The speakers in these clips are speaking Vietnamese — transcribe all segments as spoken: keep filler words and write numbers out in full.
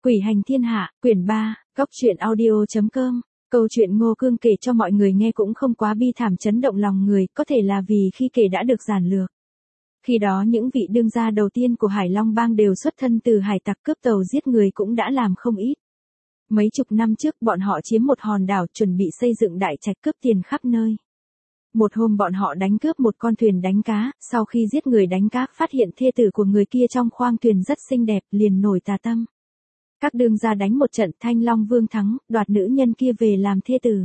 Quỷ hành thiên hạ, quyển ba, góc truyện audio chấm com. Câu chuyện Ngô Cương kể cho mọi người nghe cũng không quá bi thảm chấn động lòng người, có thể là vì khi kể đã được giản lược. Khi đó những vị đương gia đầu tiên của Hải Long Bang đều xuất thân từ hải tặc cướp tàu giết người cũng đã làm không ít. Mấy chục năm trước bọn họ chiếm một hòn đảo chuẩn bị xây dựng đại trạch cướp tiền khắp nơi. Một hôm bọn họ đánh cướp một con thuyền đánh cá, sau khi giết người đánh cá phát hiện thê tử của người kia trong khoang thuyền rất xinh đẹp, liền nổi tà tâm. Các đương gia đánh một trận, Thanh Long Vương thắng, đoạt nữ nhân kia về làm thê tử.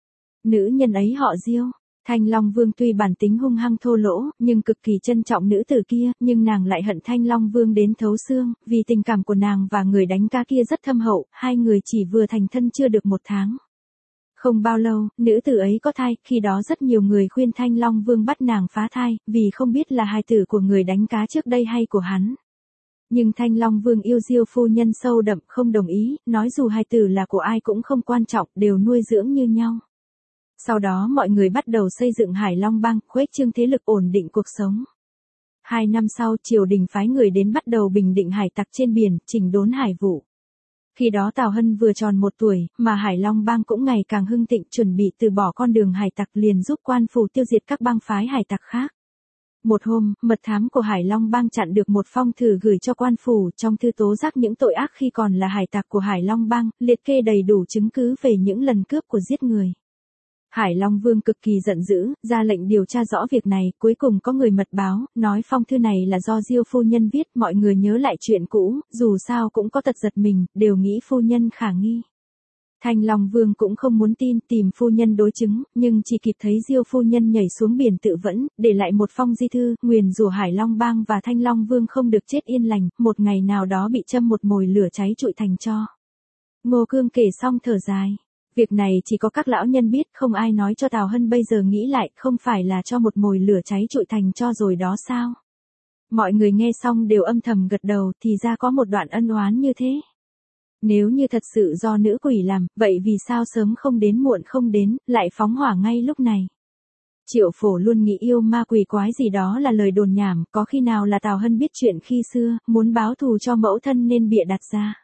Nữ nhân ấy họ Diêu. Thanh Long Vương tuy bản tính hung hăng thô lỗ, nhưng cực kỳ trân trọng nữ tử kia, nhưng nàng lại hận Thanh Long Vương đến thấu xương, vì tình cảm của nàng và người đánh cá kia rất thâm hậu, hai người chỉ vừa thành thân chưa được một tháng. Không bao lâu, nữ tử ấy có thai, khi đó rất nhiều người khuyên Thanh Long Vương bắt nàng phá thai, vì không biết là hài tử của người đánh cá trước đây hay của hắn. Nhưng Thanh Long Vương yêu Diêu phu nhân sâu đậm, không đồng ý, nói dù hài tử là của ai cũng không quan trọng, đều nuôi dưỡng như nhau. Sau đó mọi người bắt đầu xây dựng Hải Long Bang, khuếch trương thế lực ổn định cuộc sống. Hai năm sau, triều đình phái người đến bắt đầu bình định hải tặc trên biển, chỉnh đốn hải vụ. Khi đó Tào Hân vừa tròn một tuổi, mà Hải Long Bang cũng ngày càng hưng thịnh, chuẩn bị từ bỏ con đường hải tặc, liền giúp quan phủ tiêu diệt các bang phái hải tặc khác. Một hôm, mật thám của Hải Long Bang chặn được một phong thư gửi cho quan phủ, trong thư tố giác những tội ác khi còn là hải tặc của Hải Long Bang, liệt kê đầy đủ chứng cứ về những lần cướp của giết người. Hải Long Vương cực kỳ giận dữ, ra lệnh điều tra rõ việc này, cuối cùng có người mật báo, nói phong thư này là do Diêu phu nhân viết, mọi người nhớ lại chuyện cũ, dù sao cũng có tật giật mình, đều nghĩ phu nhân khả nghi. Thanh Long Vương cũng không muốn tin, tìm phu nhân đối chứng, nhưng chỉ kịp thấy Diêu phu nhân nhảy xuống biển tự vẫn, để lại một phong di thư, nguyền rủa Hải Long Bang và Thanh Long Vương không được chết yên lành, một ngày nào đó bị châm một mồi lửa cháy trụi thành tro. Ngô Cương kể xong thở dài. Việc này chỉ có các lão nhân biết, không ai nói cho Tào Hân. Bây giờ nghĩ lại, không phải là cho một mồi lửa cháy trụi thành tro rồi đó sao? Mọi người nghe xong đều âm thầm gật đầu, thì ra có một đoạn ân oán như thế. Nếu như thật sự do nữ quỷ làm, vậy vì sao sớm không đến muộn không đến, lại phóng hỏa ngay lúc này? Triệu Phổ luôn nghĩ yêu ma quỷ quái gì đó là lời đồn nhảm, có khi nào là Tào Hân biết chuyện khi xưa, muốn báo thù cho mẫu thân nên bịa đặt ra.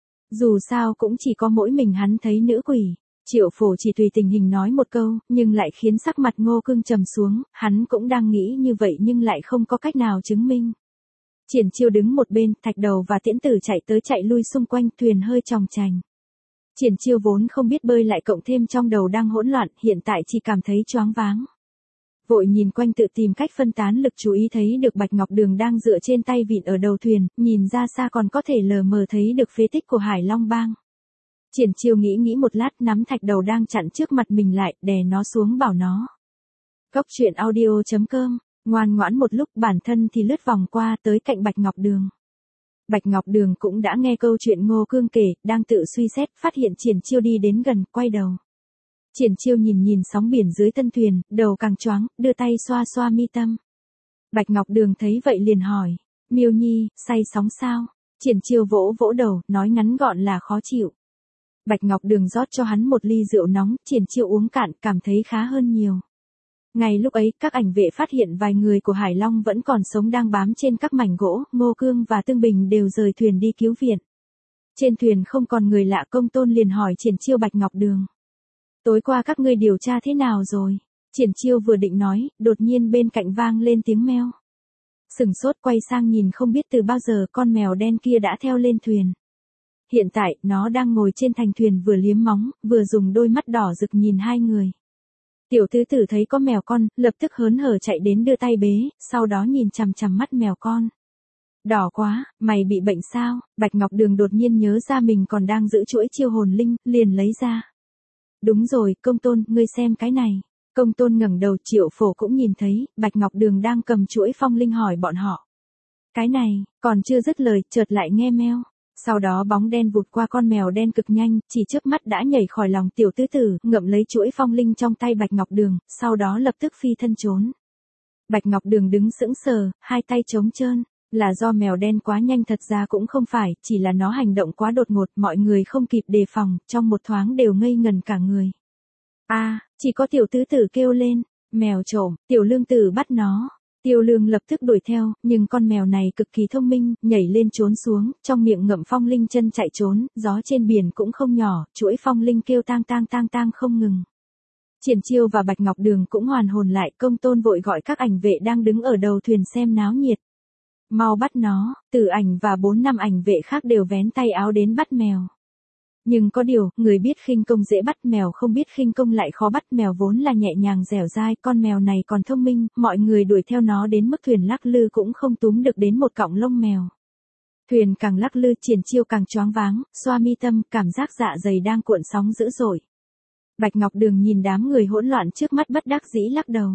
Dù sao cũng chỉ có mỗi mình hắn thấy nữ quỷ. Triệu Phổ chỉ tùy tình hình nói một câu, nhưng lại khiến sắc mặt Ngô Cương trầm xuống, hắn cũng đang nghĩ như vậy nhưng lại không có cách nào chứng minh. Triển Chiêu đứng một bên, Thạch Đầu và Tiễn Tử chạy tới chạy lui xung quanh, thuyền hơi chòng chành. Triển Chiêu vốn không biết bơi lại cộng thêm trong đầu đang hỗn loạn, hiện tại chỉ cảm thấy choáng váng. Vội nhìn quanh tự tìm cách phân tán lực chú ý, thấy được Bạch Ngọc Đường đang dựa trên tay vịn ở đầu thuyền, nhìn ra xa còn có thể lờ mờ thấy được phế tích của Hải Long Bang. Triển Chiêu nghĩ nghĩ một lát, nắm Thạch Đầu đang chặn trước mặt mình lại, đè nó xuống bảo nó. Góc truyện audio chấm com, ngoan ngoãn một lúc bản thân thì lướt vòng qua tới cạnh Bạch Ngọc Đường. Bạch Ngọc Đường cũng đã nghe câu chuyện Ngô Cương kể, đang tự suy xét, phát hiện Triển Chiêu đi đến gần, quay đầu. Triển Chiêu nhìn nhìn sóng biển dưới thân thuyền, đầu càng choáng, đưa tay xoa xoa mi tâm. Bạch Ngọc Đường thấy vậy liền hỏi, Miêu Nhi, say sóng sao? Triển Chiêu vỗ vỗ đầu, nói ngắn gọn là khó chịu. Bạch Ngọc Đường rót cho hắn một ly rượu nóng, Triển Chiêu uống cạn, cảm thấy khá hơn nhiều. Ngay lúc ấy, các ảnh vệ phát hiện vài người của Hải Long vẫn còn sống đang bám trên các mảnh gỗ, Ngô Cương và Tương Bình đều rời thuyền đi cứu viện. Trên thuyền không còn người lạ, Công Tôn liền hỏi Triển Chiêu Bạch Ngọc Đường. Tối qua các ngươi điều tra thế nào rồi? Triển Chiêu vừa định nói, đột nhiên bên cạnh vang lên tiếng meo. Sừng sốt quay sang nhìn, không biết từ bao giờ con mèo đen kia đã theo lên thuyền. Hiện tại, nó đang ngồi trên thành thuyền vừa liếm móng, vừa dùng đôi mắt đỏ rực nhìn hai người. Tiểu tứ tử thấy có mèo con, lập tức hớn hở chạy đến đưa tay bế, sau đó nhìn chằm chằm mắt mèo con. Đỏ quá, mày bị bệnh sao? Bạch Ngọc Đường đột nhiên nhớ ra mình còn đang giữ chuỗi chiêu hồn linh, liền lấy ra. Đúng rồi, Công Tôn, ngươi xem cái này. Công Tôn ngẩng đầu, Triệu Phổ cũng nhìn thấy, Bạch Ngọc Đường đang cầm chuỗi phong linh hỏi bọn họ. Cái này, còn chưa dứt lời, chợt lại nghe meo. Sau đó bóng đen vụt qua con mèo đen cực nhanh, chỉ chớp mắt đã nhảy khỏi lòng tiểu tứ tử, ngậm lấy chuỗi phong linh trong tay Bạch Ngọc Đường, sau đó lập tức phi thân trốn. Bạch Ngọc Đường đứng sững sờ, hai tay trống trơn. Là do mèo đen quá nhanh, thật ra cũng không phải, chỉ là nó hành động quá đột ngột, mọi người không kịp đề phòng, trong một thoáng đều ngây ngần cả người. A, à, chỉ có tiểu tứ tử kêu lên, mèo trộm, tiểu lương tử bắt nó. Tiêu Lương lập tức đuổi theo, nhưng con mèo này cực kỳ thông minh, nhảy lên trốn xuống, trong miệng ngậm phong linh chân chạy trốn, gió trên biển cũng không nhỏ, chuỗi phong linh kêu tang tang tang tang không ngừng. Triển Chiêu và Bạch Ngọc Đường cũng hoàn hồn lại, Công Tôn vội gọi các ảnh vệ đang đứng ở đầu thuyền xem náo nhiệt. Mau bắt nó, Tử Ảnh và bốn năm ảnh vệ khác đều vén tay áo đến bắt mèo. Nhưng có điều, người biết khinh công dễ bắt, mèo không biết khinh công lại khó bắt, mèo vốn là nhẹ nhàng dẻo dai, con mèo này còn thông minh, mọi người đuổi theo nó đến mức thuyền lắc lư cũng không túm được đến một cọng lông mèo. Thuyền càng lắc lư, Triển Chiêu càng choáng váng, xoa mi tâm, cảm giác dạ dày đang cuộn sóng dữ dội. Bạch Ngọc Đường nhìn đám người hỗn loạn trước mắt bất đắc dĩ lắc đầu.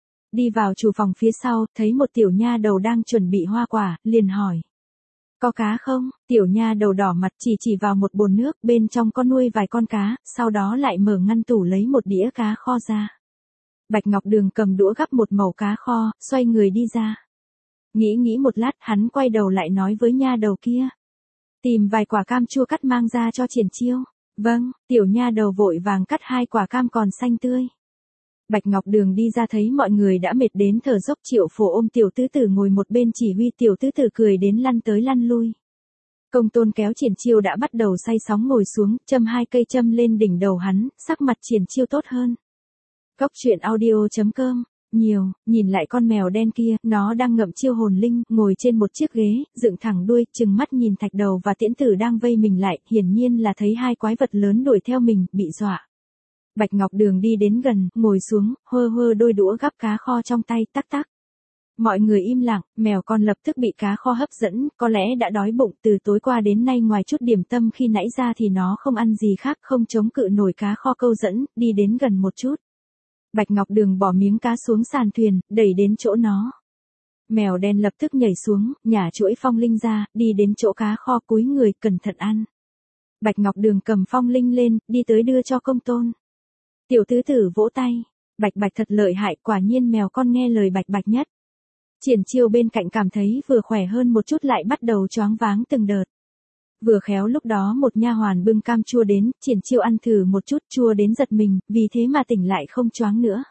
Đi vào chủ phòng phía sau, thấy một tiểu nha đầu đang chuẩn bị hoa quả, liền hỏi. Có cá không? Tiểu nha đầu đỏ mặt chỉ chỉ vào một bồn nước, bên trong có nuôi vài con cá, sau đó lại mở ngăn tủ lấy một đĩa cá kho ra. Bạch Ngọc Đường cầm đũa gắp một mẩu cá kho, xoay người đi ra. Nghĩ nghĩ một lát, hắn quay đầu lại nói với nha đầu kia. Tìm vài quả cam chua cắt mang ra cho Triển Chiêu. Vâng, tiểu nha đầu vội vàng cắt hai quả cam còn xanh tươi. Bạch Ngọc Đường đi ra thấy mọi người đã mệt đến thở dốc, Triệu Phổ ôm tiểu tứ tử ngồi một bên chỉ huy, tiểu tứ tử cười đến lăn tới lăn lui. Công Tôn kéo Triển Chiêu đã bắt đầu say sóng ngồi xuống, châm hai cây châm lên đỉnh đầu hắn, sắc mặt Triển Chiêu tốt hơn. Góc truyện audio chấm com, nhiều, nhìn lại con mèo đen kia, nó đang ngậm chiêu hồn linh, ngồi trên một chiếc ghế, dựng thẳng đuôi, trừng mắt nhìn Thạch Đầu và Tiễn Tử đang vây mình lại, hiển nhiên là thấy hai quái vật lớn đuổi theo mình, bị dọa. Bạch Ngọc Đường đi đến gần, ngồi xuống, hơ hơ đôi đũa gắp cá kho trong tay, tắc tắc. Mọi người im lặng, mèo con lập tức bị cá kho hấp dẫn, có lẽ đã đói bụng, từ tối qua đến nay ngoài chút điểm tâm khi nãy ra thì nó không ăn gì khác, không chống cự nổi cá kho câu dẫn, đi đến gần một chút. Bạch Ngọc Đường bỏ miếng cá xuống sàn thuyền, đẩy đến chỗ nó. Mèo đen lập tức nhảy xuống, nhả chuỗi phong linh ra, đi đến chỗ cá kho cúi người, cẩn thận ăn. Bạch Ngọc Đường cầm phong linh lên, đi tới đưa cho Công Tôn. Tiểu tứ tử vỗ tay, Bạch Bạch thật lợi hại, quả nhiên mèo con nghe lời Bạch Bạch nhất. Triển Chiêu bên cạnh cảm thấy vừa khỏe hơn một chút lại bắt đầu choáng váng từng đợt. Vừa khéo lúc đó một nha hoàn bưng cam chua đến, Triển Chiêu ăn thử một chút, chua đến giật mình, vì thế mà tỉnh lại không choáng nữa.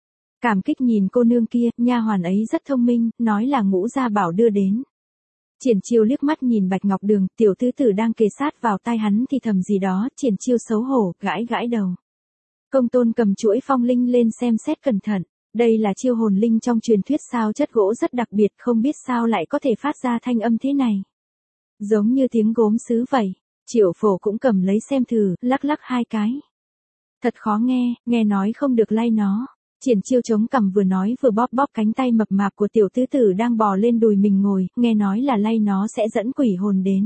Cảm kích nhìn cô nương kia, nha hoàn ấy rất thông minh, nói là Ngũ gia bảo đưa đến. Triển Chiêu liếc mắt nhìn Bạch Ngọc Đường, tiểu tứ tử đang kề sát vào tai hắn thì thầm gì đó, Triển Chiêu xấu hổ, gãi gãi đầu. Công Tôn cầm chuỗi phong linh lên xem xét cẩn thận, đây là chiêu hồn linh trong truyền thuyết sao, chất gỗ rất đặc biệt, không biết sao lại có thể phát ra thanh âm thế này. Giống như tiếng gốm sứ vậy. Triệu Phổ cũng cầm lấy xem thử, lắc lắc hai cái. Thật khó nghe, nghe nói không được lay nó. Triển Chiêu chống cằm vừa nói vừa bóp bóp cánh tay mập mạp của tiểu tứ tử đang bò lên đùi mình ngồi, nghe nói là lay nó sẽ dẫn quỷ hồn đến.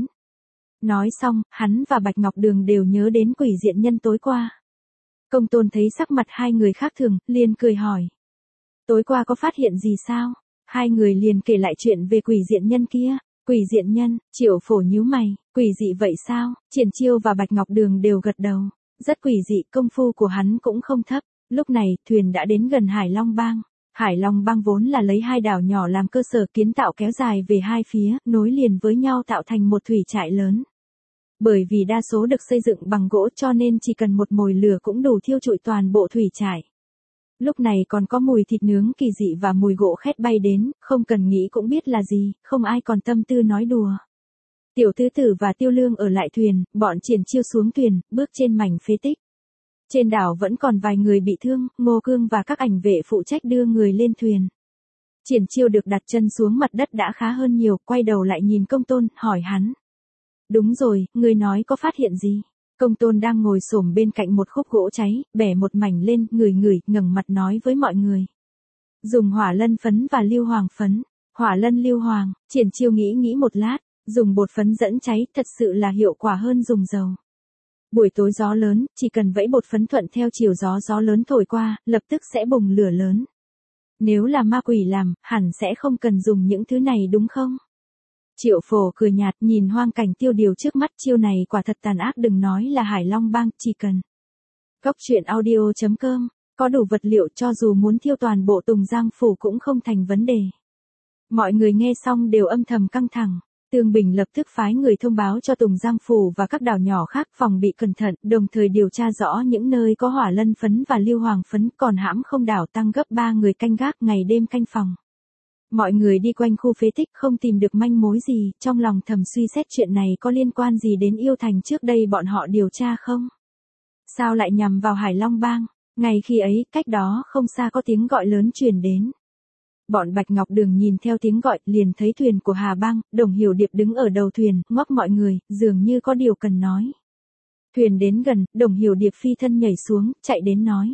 Nói xong, hắn và Bạch Ngọc Đường đều nhớ đến quỷ diện nhân tối qua. Công Tôn thấy sắc mặt hai người khác thường, liền cười hỏi. Tối qua có phát hiện gì sao? Hai người liền kể lại chuyện về quỷ diện nhân kia. Quỷ diện nhân, Triệu Phổ nhíu mày, quỷ dị vậy sao? Triển Chiêu và Bạch Ngọc Đường đều gật đầu. Rất quỷ dị, công phu của hắn cũng không thấp. Lúc này, thuyền đã đến gần Hải Long Bang. Hải Long Bang vốn là lấy hai đảo nhỏ làm cơ sở kiến tạo kéo dài về hai phía, nối liền với nhau tạo thành một thủy trại lớn. Bởi vì đa số được xây dựng bằng gỗ cho nên chỉ cần một mồi lửa cũng đủ thiêu trụi toàn bộ thủy trại. Lúc này còn có mùi thịt nướng kỳ dị và mùi gỗ khét bay đến, không cần nghĩ cũng biết là gì, không ai còn tâm tư nói đùa. Tiểu tứ tử và Tiêu Lương ở lại thuyền, bọn Triển Chiêu xuống thuyền, bước trên mảnh phế tích. Trên đảo vẫn còn vài người bị thương, Ngô Cương và các ảnh vệ phụ trách đưa người lên thuyền. Triển Chiêu được đặt chân xuống mặt đất đã khá hơn nhiều, quay đầu lại nhìn Công Tôn, hỏi hắn. Đúng rồi, ngươi nói có phát hiện gì? Công Tôn đang ngồi xổm bên cạnh một khúc gỗ cháy, bẻ một mảnh lên, ngửi ngửi, ngẩng mặt nói với mọi người. Dùng hỏa lân phấn và lưu hoàng phấn. Hỏa lân lưu hoàng, Triển Chiêu nghĩ nghĩ một lát, dùng bột phấn dẫn cháy thật sự là hiệu quả hơn dùng dầu. Buổi tối gió lớn, chỉ cần vẫy bột phấn thuận theo chiều gió gió lớn thổi qua, lập tức sẽ bùng lửa lớn. Nếu là ma quỷ làm, hẳn sẽ không cần dùng những thứ này đúng không? Triệu Phổ cười nhạt nhìn hoang cảnh tiêu điều trước mắt, chiêu này quả thật tàn ác, đừng nói là Hải Long Bang, chỉ cần. Góc truyện audio chấm com, có đủ vật liệu cho dù muốn thiêu toàn bộ Tùng Giang Phủ cũng không thành vấn đề. Mọi người nghe xong đều âm thầm căng thẳng. Tương Bình lập tức phái người thông báo cho Tùng Giang Phủ và các đảo nhỏ khác phòng bị cẩn thận, đồng thời điều tra rõ những nơi có hỏa lân phấn và lưu hoàng phấn, còn hãm không đảo tăng gấp ba người canh gác ngày đêm canh phòng. Mọi người đi quanh khu phế tích không tìm được manh mối gì, trong lòng thầm suy xét chuyện này có liên quan gì đến Yêu Thành trước đây bọn họ điều tra không? Sao lại nhằm vào Hải Long Bang? Ngay khi ấy, cách đó không xa có tiếng gọi lớn truyền đến. Bọn Bạch Ngọc Đường nhìn theo tiếng gọi, liền thấy thuyền của Hà Bang, Đồng Hiểu Điệp đứng ở đầu thuyền, ngoắc mọi người, dường như có điều cần nói. Thuyền đến gần, Đồng Hiểu Điệp phi thân nhảy xuống, chạy đến nói.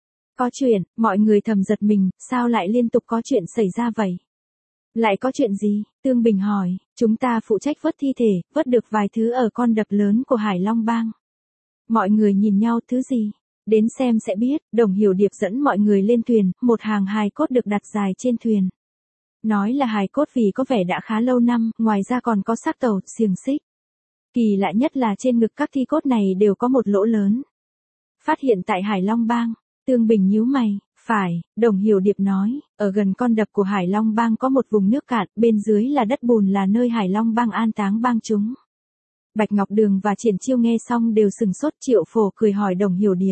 Có chuyện, mọi người thầm giật mình, sao lại liên tục có chuyện xảy ra vậy? Lại có chuyện gì? Tương Bình hỏi, chúng ta phụ trách vớt thi thể, vớt được vài thứ ở con đập lớn của Hải Long Bang. Mọi người nhìn nhau, thứ gì? Đến xem sẽ biết. Đồng Hiểu Điệp dẫn mọi người lên thuyền, một hàng hài cốt được đặt dài trên thuyền. Nói là hài cốt vì có vẻ đã khá lâu năm, ngoài ra còn có xác tàu, xiềng xích. Kỳ lạ nhất là trên ngực các thi cốt này đều có một lỗ lớn. Phát hiện tại Hải Long Bang. Tương Bình nhíu mày, phải, Đồng Hiểu Điệp nói, ở gần con đập của Hải Long Bang có một vùng nước cạn, bên dưới là đất bùn là nơi Hải Long Bang an táng bang chúng. Bạch Ngọc Đường và Triển Chiêu nghe xong đều sừng sốt. Triệu Phổ cười hỏi Đồng Hiểu Điệp.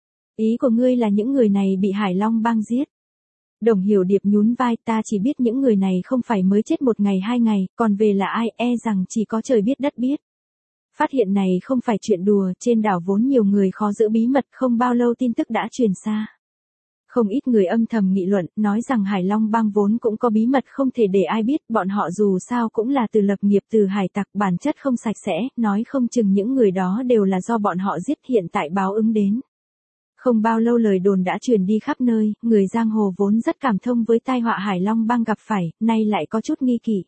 Ý của ngươi là những người này bị Hải Long Bang giết? Đồng Hiểu Điệp nhún vai, ta chỉ biết những người này không phải mới chết một ngày hai ngày, còn về là ai e rằng chỉ có trời biết đất biết. Phát hiện này không phải chuyện đùa, trên đảo vốn nhiều người khó giữ bí mật, không bao lâu tin tức đã truyền xa. Không ít người âm thầm nghị luận, nói rằng Hải Long Bang vốn cũng có bí mật không thể để ai biết, bọn họ dù sao cũng là từ lập nghiệp từ hải tặc, bản chất không sạch sẽ, nói không chừng những người đó đều là do bọn họ giết, hiện tại báo ứng đến. Không bao lâu lời đồn đã truyền đi khắp nơi, người giang hồ vốn rất cảm thông với tai họa Hải Long Bang gặp phải, nay lại có chút nghi kỵ.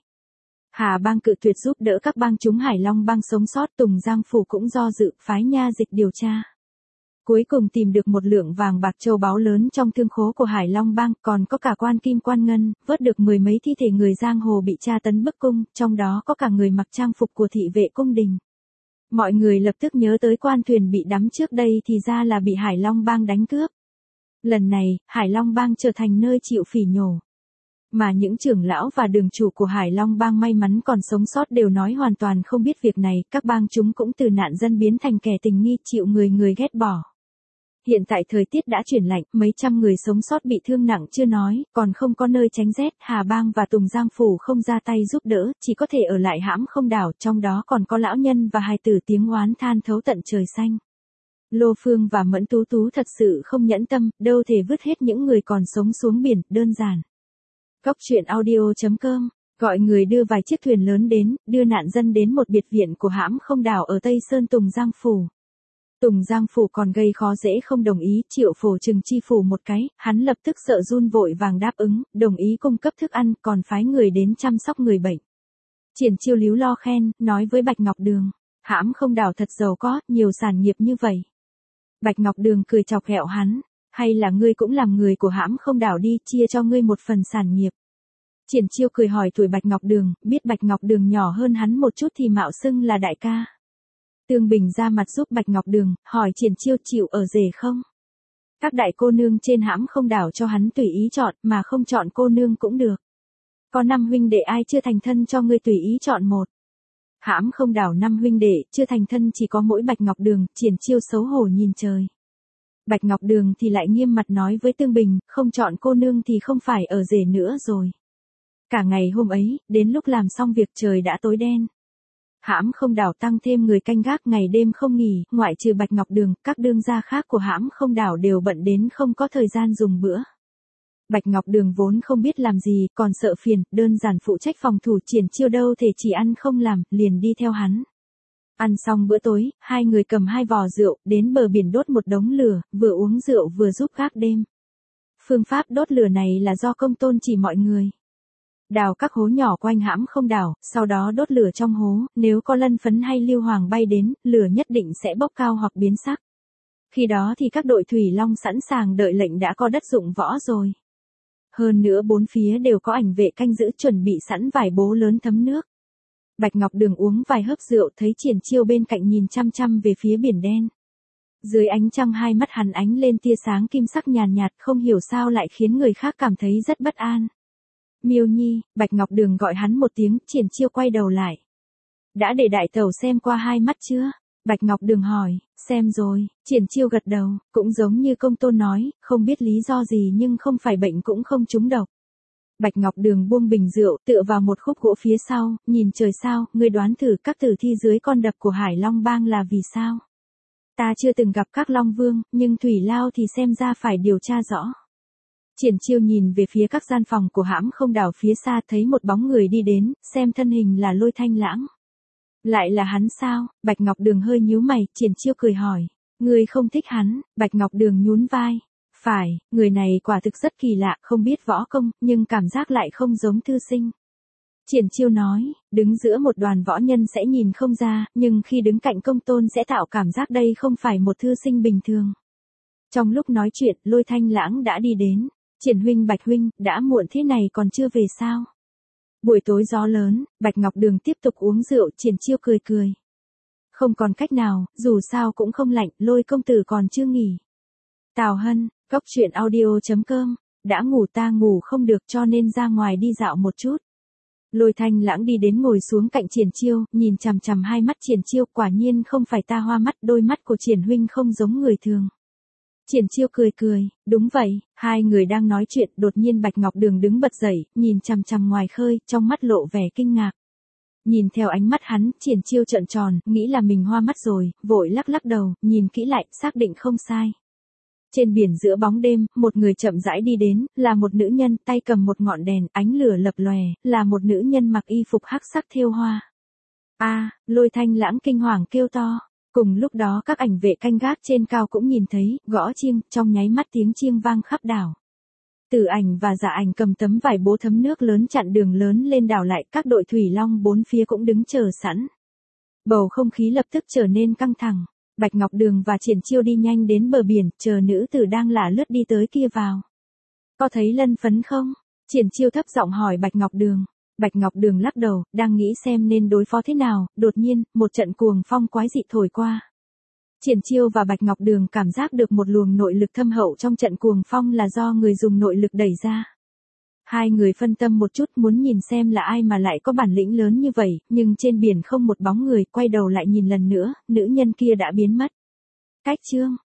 Hà Bang cự tuyệt giúp đỡ các bang chúng Hải Long Bang sống sót, Tùng Giang Phủ cũng do dự, phái nha dịch điều tra. Cuối cùng tìm được một lượng vàng bạc châu báu lớn trong thương khố của Hải Long Bang, còn có cả quan kim quan ngân, vớt được mười mấy thi thể người giang hồ bị tra tấn bức cung, trong đó có cả người mặc trang phục của thị vệ cung đình. Mọi người lập tức nhớ tới quan thuyền bị đắm trước đây thì ra là bị Hải Long Bang đánh cướp. Lần này, Hải Long Bang trở thành nơi chịu phỉ nhổ. Mà những trưởng lão và đường chủ của Hải Long Bang may mắn còn sống sót đều nói hoàn toàn không biết việc này, các bang chúng cũng từ nạn dân biến thành kẻ tình nghi, chịu người người ghét bỏ. Hiện tại thời tiết đã chuyển lạnh, mấy trăm người sống sót bị thương nặng chưa nói, còn không có nơi tránh rét, Hà Bang và Tùng Giang Phủ không ra tay giúp đỡ, chỉ có thể ở lại hãm không đảo, trong đó còn có lão nhân và hài tử tiếng oán than thấu tận trời xanh. Lô Phương và Mẫn Tú Tú thật sự không nhẫn tâm, đâu thể vứt hết những người còn sống xuống biển, đơn giản. Cóc truyện audio chấm com, gọi người đưa vài chiếc thuyền lớn đến, đưa nạn dân đến một biệt viện của hãm không đảo ở Tây Sơn Tùng Giang Phủ. Tùng Giang Phủ còn gây khó dễ không đồng ý, Triệu Phổ chừng chi phủ một cái, hắn lập tức sợ run vội vàng đáp ứng, đồng ý cung cấp thức ăn, còn phái người đến chăm sóc người bệnh. Triển Chiêu líu lo khen, nói với Bạch Ngọc Đường, hãm không đảo thật giàu có, nhiều sản nghiệp như vậy. Bạch Ngọc Đường cười chọc ghẹo hắn, hay là ngươi cũng làm người của hãm không đảo đi, chia cho ngươi một phần sản nghiệp. Triển Chiêu cười hỏi tuổi Bạch Ngọc Đường, biết Bạch Ngọc Đường nhỏ hơn hắn một chút thì mạo xưng là đại ca. Tương Bình ra mặt giúp Bạch Ngọc Đường, hỏi Triển Chiêu chịu ở rể không? Các đại cô nương trên hãm không đảo cho hắn tùy ý chọn, mà không chọn cô nương cũng được. Có năm huynh đệ ai chưa thành thân cho ngươi tùy ý chọn một. Hãm không đảo năm huynh đệ, chưa thành thân chỉ có mỗi Bạch Ngọc Đường, Triển Chiêu xấu hổ nhìn trời. Bạch Ngọc Đường thì lại nghiêm mặt nói với Tương Bình, không chọn cô nương thì không phải ở rể nữa rồi. Cả ngày hôm ấy, đến lúc làm xong việc trời đã tối đen. Hãm không đảo tăng thêm người canh gác ngày đêm không nghỉ, ngoại trừ Bạch Ngọc Đường, các đương gia khác của hãm không đảo đều bận đến không có thời gian dùng bữa. Bạch Ngọc Đường vốn không biết làm gì, còn sợ phiền, đơn giản phụ trách phòng thủ, Triển Chiêu đâu thể chỉ ăn không làm, liền đi theo hắn. Ăn xong bữa tối, hai người cầm hai vò rượu, đến bờ biển đốt một đống lửa, vừa uống rượu vừa giúp gác đêm. Phương pháp đốt lửa này là do Công Tôn chỉ mọi người. Đào các hố nhỏ quanh hãm không đảo, sau đó đốt lửa trong hố, nếu có lân phấn hay lưu hoàng bay đến, lửa nhất định sẽ bốc cao hoặc biến sắc. Khi đó thì các đội thủy long sẵn sàng đợi lệnh đã có đất dụng võ rồi. Hơn nữa bốn phía đều có ảnh vệ canh giữ chuẩn bị sẵn vài bố lớn thấm nước. Bạch Ngọc Đường uống vài hớp rượu thấy Triển Chiêu bên cạnh nhìn chăm chăm về phía biển đen. Dưới ánh trăng hai mắt hắn ánh lên tia sáng kim sắc nhàn nhạt, không hiểu sao lại khiến người khác cảm thấy rất bất an. Miêu Nhi, Bạch Ngọc Đường gọi hắn một tiếng, Triển Chiêu quay đầu lại. Đã để đại tẩu xem qua hai mắt chưa? Bạch Ngọc Đường hỏi, xem rồi, Triển Chiêu gật đầu, cũng giống như Công Tôn nói, không biết lý do gì nhưng không phải bệnh cũng không trúng độc. Bạch Ngọc Đường buông bình rượu, tựa vào một khúc gỗ phía sau, nhìn trời sao, ngươi đoán thử các tử thi dưới con đập của Hải Long Bang là vì sao? Ta chưa từng gặp các Long Vương, nhưng Thủy Lao thì xem ra phải điều tra rõ. Triển Chiêu nhìn về phía các gian phòng của hãm không đảo phía xa, thấy một bóng người đi đến, xem thân hình là Lôi Thanh Lãng. Lại là hắn sao? Bạch Ngọc Đường hơi nhíu mày, Triển Chiêu cười hỏi. Ngươi không thích hắn? Bạch Ngọc Đường nhún vai. Phải, người này quả thực rất kỳ lạ, không biết võ công, nhưng cảm giác lại không giống thư sinh. Triển Chiêu nói, đứng giữa một đoàn võ nhân sẽ nhìn không ra, nhưng khi đứng cạnh Công Tôn sẽ tạo cảm giác đây không phải một thư sinh bình thường. Trong lúc nói chuyện, Lôi Thanh Lãng đã đi đến. Triển huynh Bạch huynh, đã muộn thế này còn chưa về sao? Buổi tối gió lớn, Bạch Ngọc Đường tiếp tục uống rượu, Triển Chiêu cười cười. Không còn cách nào, dù sao cũng không lạnh, Lôi công tử còn chưa nghỉ. Tào Hân, Cốc Truyện Audio chấm com, đã ngủ ta ngủ không được cho nên ra ngoài đi dạo một chút. Lôi Thanh Lãng đi đến ngồi xuống cạnh Triển Chiêu, nhìn chằm chằm hai mắt Triển Chiêu, quả nhiên không phải ta hoa mắt, đôi mắt của Triển huynh không giống người thường. Triển Chiêu cười cười, đúng vậy, hai người đang nói chuyện, đột nhiên Bạch Ngọc Đường đứng bật dậy, nhìn chằm chằm ngoài khơi, trong mắt lộ vẻ kinh ngạc. Nhìn theo ánh mắt hắn, Triển Chiêu trợn tròn, nghĩ là mình hoa mắt rồi, vội lắc lắc đầu, nhìn kỹ lại, xác định không sai. Trên biển giữa bóng đêm, một người chậm rãi đi đến, là một nữ nhân, tay cầm một ngọn đèn, ánh lửa lập lòe, là một nữ nhân mặc y phục hắc sắc thêu hoa. A, Lôi Thanh Lãng kinh hoàng kêu to. Cùng lúc đó các ảnh vệ canh gác trên cao cũng nhìn thấy, gõ chiêng, trong nháy mắt tiếng chiêng vang khắp đảo. Tử Ảnh và Dạ Ảnh cầm tấm vải bố thấm nước lớn chặn đường lớn lên đảo lại, các đội thủy long bốn phía cũng đứng chờ sẵn. Bầu không khí lập tức trở nên căng thẳng. Bạch Ngọc Đường và Triển Chiêu đi nhanh đến bờ biển, chờ nữ tử đang lả lướt đi tới kia vào. Có thấy Lân Phấn không? Triển Chiêu thấp giọng hỏi Bạch Ngọc Đường. Bạch Ngọc Đường lắc đầu, đang nghĩ xem nên đối phó thế nào, đột nhiên, một trận cuồng phong quái dị thổi qua. Triển Chiêu và Bạch Ngọc Đường cảm giác được một luồng nội lực thâm hậu trong trận cuồng phong là do người dùng nội lực đẩy ra. Hai người phân tâm một chút muốn nhìn xem là ai mà lại có bản lĩnh lớn như vậy, nhưng trên biển không một bóng người, quay đầu lại nhìn lần nữa, nữ nhân kia đã biến mất. Cách chương